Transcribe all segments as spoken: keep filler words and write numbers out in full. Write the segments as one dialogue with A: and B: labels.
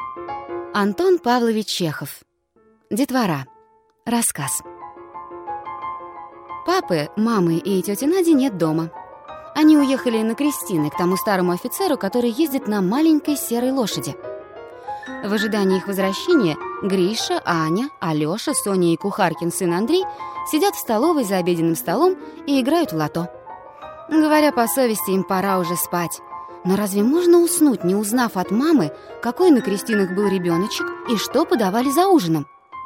A: Антон Павлович Чехов. Детвора. Рассказ. Папы, мамы и тети Нади нет дома. Они уехали на крестины к тому старому офицеру, который ездит на маленькой серой лошади. В ожидании их возвращения Гриша, Аня, Алёша, Соня и кухаркин сын Андрей сидят в столовой за обеденным столом и играют в лото. Говоря по совести, им пора уже спать. Но разве можно уснуть, не узнав от мамы, какой на крестинах был ребеночек и что подавали за ужином?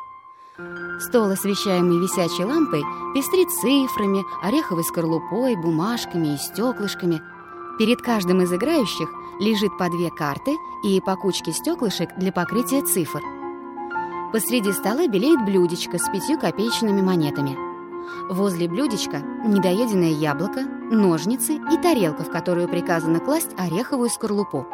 A: Стол, освещаемый висячей лампой, пестрит цифрами, ореховой скорлупой, бумажками и стеклышками. Перед каждым из играющих лежит по две карты и по кучке стеклышек для покрытия цифр. Посреди стола белеет блюдечко с пятью копеечными монетами. Возле блюдечка недоеденное яблоко, ножницы и тарелка, в которую приказано класть ореховую скорлупу.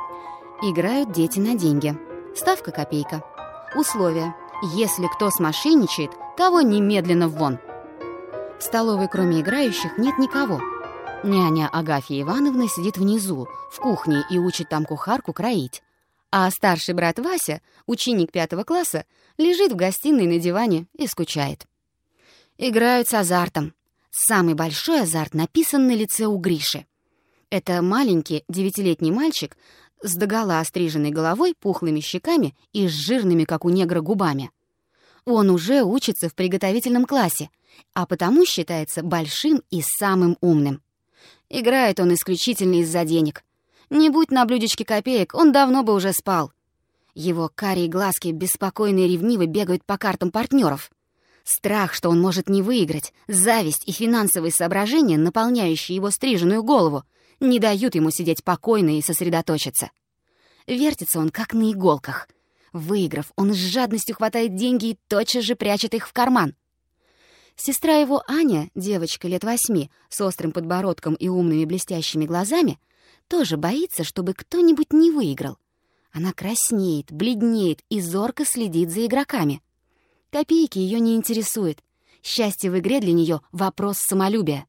A: Играют дети на деньги. Ставка копейка. Условия: если кто смошенничает, того немедленно вон. В столовой, кроме играющих, нет никого. Няня Агафья Ивановна сидит внизу, в кухне, и учит там кухарку кроить. А старший брат Вася, ученик пятого класса, лежит в гостиной на диване и скучает. Играют с азартом. Самый большой азарт написан на лице у Гриши. Это маленький девятилетний мальчик с догола остриженной головой, пухлыми щеками и с жирными, как у негра, губами. Он уже учится в приготовительном классе, а потому считается большим и самым умным. Играет он исключительно из-за денег. Не будь на блюдечке копеек, он давно бы уже спал. Его карие глазки беспокойно и ревниво бегают по картам партнеров. Страх, что он может не выиграть, зависть и финансовые соображения, наполняющие его стриженную голову, не дают ему сидеть покойно и сосредоточиться. Вертится он, как на иголках. Выиграв, он с жадностью хватает деньги и тотчас же прячет их в карман. Сестра его Аня, девочка лет восьми, с острым подбородком и умными блестящими глазами, тоже боится, чтобы кто-нибудь не выиграл. Она краснеет, бледнеет и зорко следит за игроками. Копейки ее не интересует. Счастье в игре для нее — вопрос самолюбия.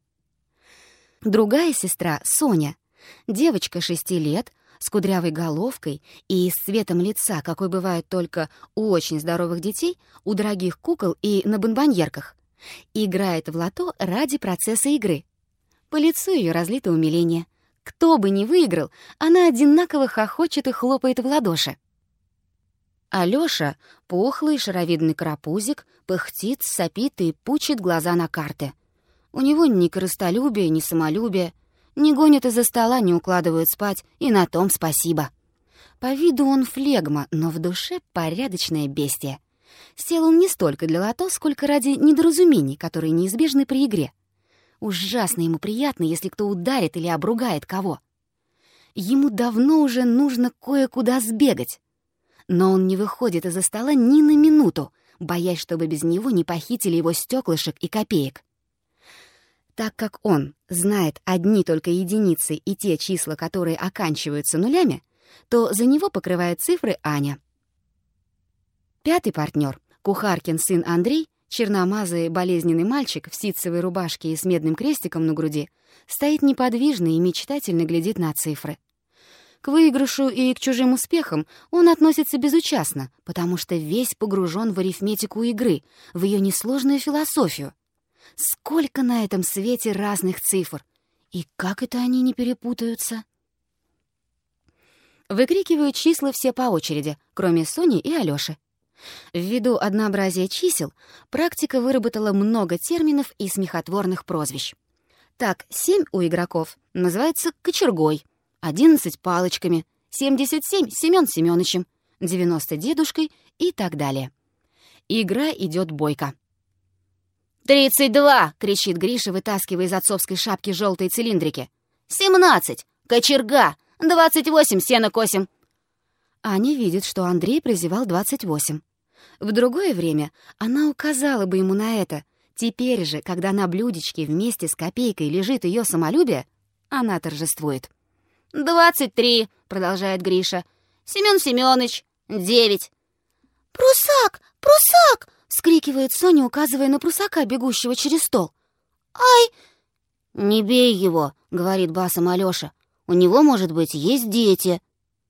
A: Другая сестра, Соня, девочка шести лет, с кудрявой головкой и с цветом лица, какой бывает только у очень здоровых детей, у дорогих кукол и на бонбоньерках, играет в лото ради процесса игры. По лицу ее разлито умиление. Кто бы ни выиграл, она одинаково хохочет и хлопает в ладоши. Алёша, пухлый шаровидный карапузик, пыхтит, сопит и пучит глаза на карты. У него ни корыстолюбия, ни самолюбия. Не гонят из-за стола, не укладывают спать, и на том спасибо. По виду он флегма, но в душе порядочное бестие. Сел он не столько для лото, сколько ради недоразумений, которые неизбежны при игре. Ужасно ему приятно, если кто ударит или обругает кого. Ему давно уже нужно кое-куда сбегать. Но он не выходит из-за стола ни на минуту, боясь, чтобы без него не похитили его стеклышек и копеек. Так как он знает одни только единицы и те числа, которые оканчиваются нулями, то за него покрывает цифры Аня. Пятый партнер, кухаркин сын Андрей, черномазый болезненный мальчик в ситцевой рубашке и с медным крестиком на груди, стоит неподвижно и мечтательно глядит на цифры. К выигрышу и к чужим успехам он относится безучастно, потому что весь погружен в арифметику игры, в ее несложную философию. Сколько на этом свете разных цифр, и как это они не перепутаются? Выкрикивают числа все по очереди, кроме Сони и Алёши. Ввиду однообразия чисел, практика выработала много терминов и смехотворных прозвищ. Так, семь у игроков называется кочергой, одиннадцать — палочками, семьдесят семь — Семён Семёнычем, девяносто — дедушкой и так далее. Игра идет бойко. «Тридцать два!» — кричит Гриша, вытаскивая из отцовской шапки желтые цилиндрики. «Семнадцать! Кочерга! Двадцать восемь! Сено косим!» Аня видит, что Андрей прозевал двадцать восемь. В другое время она указала бы ему на это. Теперь же, когда на блюдечке вместе с копейкой лежит ее самолюбие, она торжествует. «Двадцать три!» — продолжает Гриша. «Семён Семёныч! Девять!» «Прусак! Прусак!» — вскрикивает Соня, указывая на прусака, бегущего через стол. «Ай!» «Не бей его!» — говорит басом Алёша. «У него, может быть, есть дети!»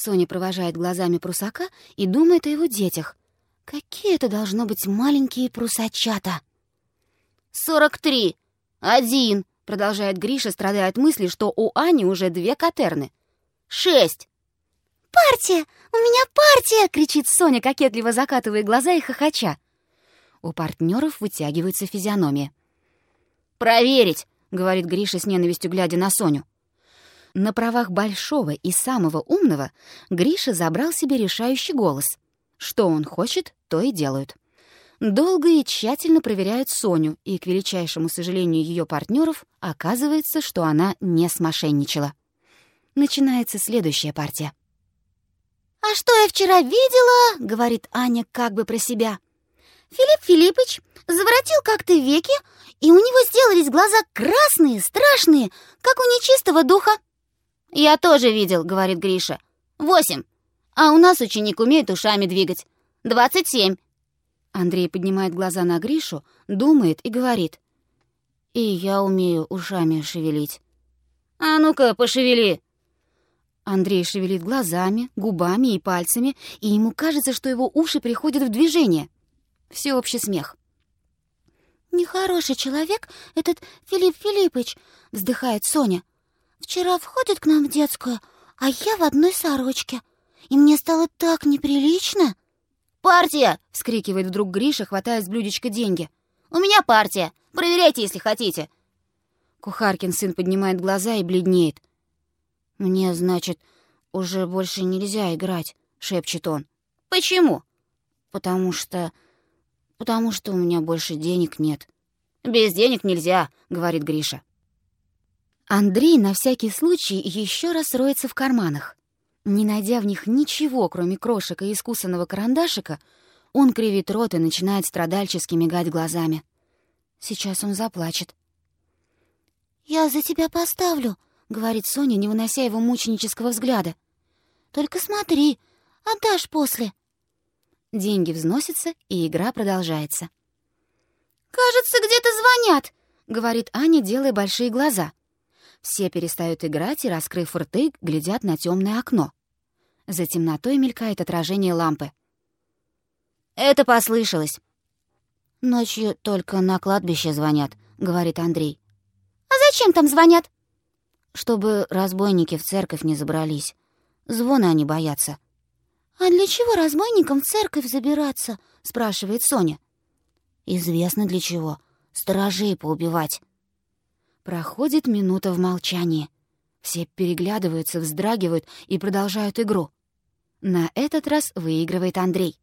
A: Соня провожает глазами прусака и думает о его детях. Какие это должно быть маленькие прусачата. «Сорок три! Один!» — продолжает Гриша, страдая от мысли, что у Ани уже две катерны. «Шесть!» «Партия! У меня партия!» — кричит Соня, кокетливо закатывая глаза и хохоча. У партнеров вытягиваются физиономии. «Проверить!» — говорит Гриша с ненавистью, глядя на Соню. На правах большого и самого умного Гриша забрал себе решающий голос. Что он хочет, то и делают. Долго и тщательно проверяют Соню, и, к величайшему сожалению ее партнеров, оказывается, что она не смошенничала. Начинается следующая партия. «А что я вчера видела?» — говорит Аня как бы про себя. «Филипп Филиппыч заворотил как-то веки, и у него сделались глаза красные, страшные, как у нечистого духа». «Я тоже видел», — говорит Гриша. «Восемь. А у нас ученик умеет ушами двигать. Двадцать семь». Андрей поднимает глаза на Гришу, думает и говорит. «И я умею ушами шевелить». «А ну-ка, пошевели». Андрей шевелит глазами, губами и пальцами, и ему кажется, что его уши приходят в движение. Всеобщий смех. «Нехороший человек этот Филипп Филиппыч», — вздыхает Соня. «Вчера входит к нам в детскую, а я в одной сорочке, и мне стало так неприлично». «Партия!» — вскрикивает вдруг Гриша, хватая с блюдечка деньги. «У меня партия! Проверяйте, если хотите!» Кухаркин сын поднимает глаза и бледнеет. «Мне, значит, уже больше нельзя играть», — шепчет он. «Почему?» «Потому что... потому что у меня больше денег нет». «Без денег нельзя», — говорит Гриша. Андрей на всякий случай еще раз роется в карманах. Не найдя в них ничего, кроме крошек и искусанного карандашика, он кривит рот и начинает страдальчески мигать глазами. Сейчас он заплачет. «Я за тебя поставлю», — говорит Соня, не вынося его мученического взгляда. «Только смотри, отдашь после». Деньги взносятся, и игра продолжается. «Кажется, где-то звонят», — говорит Аня, делая большие глаза. Все перестают играть и, раскрыв рты, глядят на темное окно. За темнотой мелькает отражение лампы. «Это послышалось». «Ночью только на кладбище звонят», — говорит Андрей. «А зачем там звонят?» «Чтобы разбойники в церковь не забрались. Звона они боятся». «А для чего разбойникам в церковь забираться?» — спрашивает Соня. «Известно для чего. Сторожей поубивать». Проходит минута в молчании. Все переглядываются, вздрагивают и продолжают игру. На этот раз выигрывает Андрей.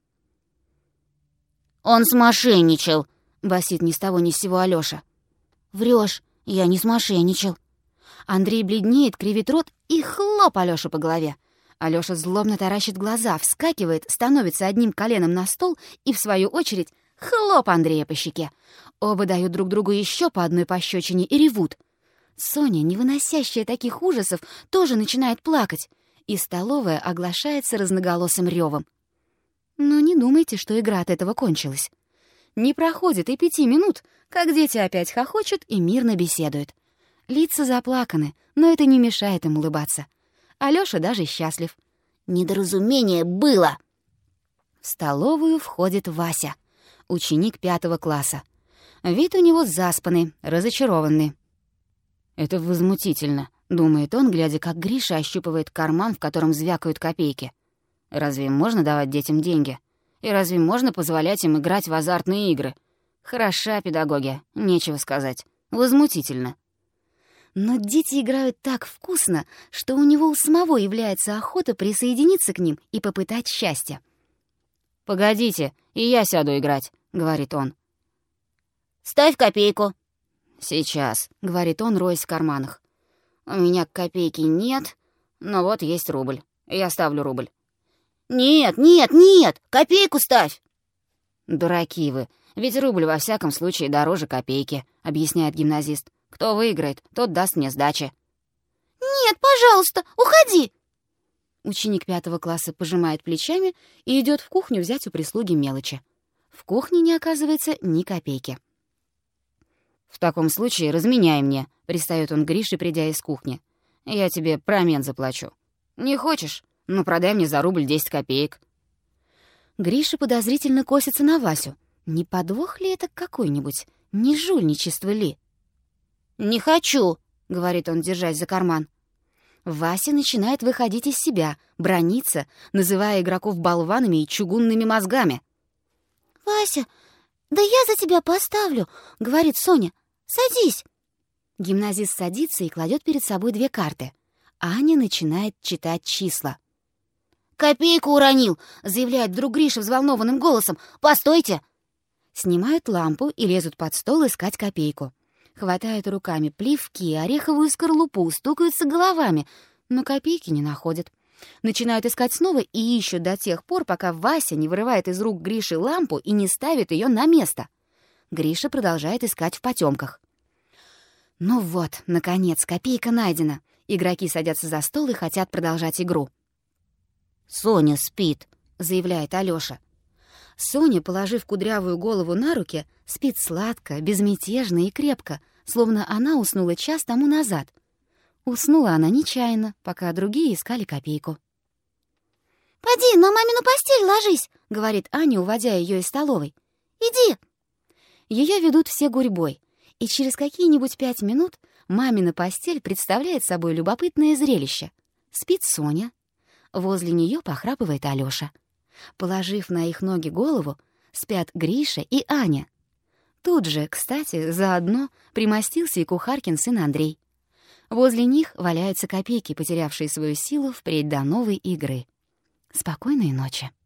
A: «Он смошенничал», — басит ни с того ни с сего Алёша. «Врёшь, я не смошенничал». Андрей бледнеет, кривит рот и хлоп Алёшу по голове. Алёша злобно таращит глаза, вскакивает, становится одним коленом на стол и, в свою очередь, хлоп Андрея по щеке. Оба дают друг другу еще по одной пощечине и ревут. Соня, не выносящая таких ужасов, тоже начинает плакать, и столовая оглашается разноголосым ревом. Но не думайте, что игра от этого кончилась. Не проходит и пяти минут, как дети опять хохочут и мирно беседуют. Лица заплаканы, но это не мешает им улыбаться. Алёша даже счастлив. Недоразумение было. В столовую входит Вася, ученик пятого класса. Вид у него заспанный, разочарованный. «Это возмутительно», — думает он, глядя, как Гриша ощупывает карман, в котором звякают копейки. «Разве можно давать детям деньги? И разве можно позволять им играть в азартные игры? Хороша педагогия, нечего сказать. Возмутительно». Но дети играют так вкусно, что у него у самого является охота присоединиться к ним и попытать счастье. «Погодите, и я сяду играть», — говорит он. «Ставь копейку». «Сейчас», — говорит он, роясь в карманах. «У меня копейки нет, но вот есть рубль. Я ставлю рубль». «Нет, нет, нет, копейку ставь». «Дураки вы, ведь рубль во всяком случае дороже копейки», — объясняет гимназист. «Кто выиграет, тот даст мне сдачи». «Нет, пожалуйста, уходи!» Ученик пятого класса пожимает плечами и идет в кухню взять у прислуги мелочи. В кухне не оказывается ни копейки. «В таком случае разменяй мне», — пристаёт он к Грише, придя из кухни. «Я тебе промен заплачу». «Не хочешь? Ну, продай мне за рубль десять копеек». Гриша подозрительно косится на Васю. Не подвох ли это какой-нибудь? Не жульничество ли? «Не хочу», — говорит он, держась за карман. Вася начинает выходить из себя, браниться, называя игроков болванами и чугунными мозгами.
B: «Вася, да я за тебя поставлю», — говорит Соня. «Садись».
A: Гимназист садится и кладет перед собой две карты. Аня начинает читать числа.
B: «Копейку уронил», — заявляет вдруг Гриша взволнованным голосом. «Постойте».
A: Снимают лампу и лезут под стол искать копейку. Хватают руками плевки, ореховую скорлупу, стукаются головами, но копейки не находят. Начинают искать снова и ищут до тех пор, пока Вася не вырывает из рук Гриши лампу и не ставит ее на место. Гриша продолжает искать в потемках. Ну вот, наконец, копейка найдена. Игроки садятся за стол и хотят продолжать игру.
B: «Соня спит»,
A: — заявляет Алёша. Соня, положив кудрявую голову на руки, спит сладко, безмятежно и крепко, словно она уснула час тому назад. Уснула она нечаянно, пока другие искали копейку.
B: «Поди, на мамину постель ложись»,
A: — говорит Аня, уводя ее из столовой.
B: «Иди».
A: Ее ведут все гурьбой, и через какие-нибудь пять минут мамина постель представляет собой любопытное зрелище. Спит Соня. Возле нее похрапывает Алёша. Положив на их ноги голову, спят Гриша и Аня. Тут же, кстати, заодно примостился и кухаркин сын Андрей. Возле них валяются копейки, потерявшие свою силу впредь до новой игры. Спокойной ночи.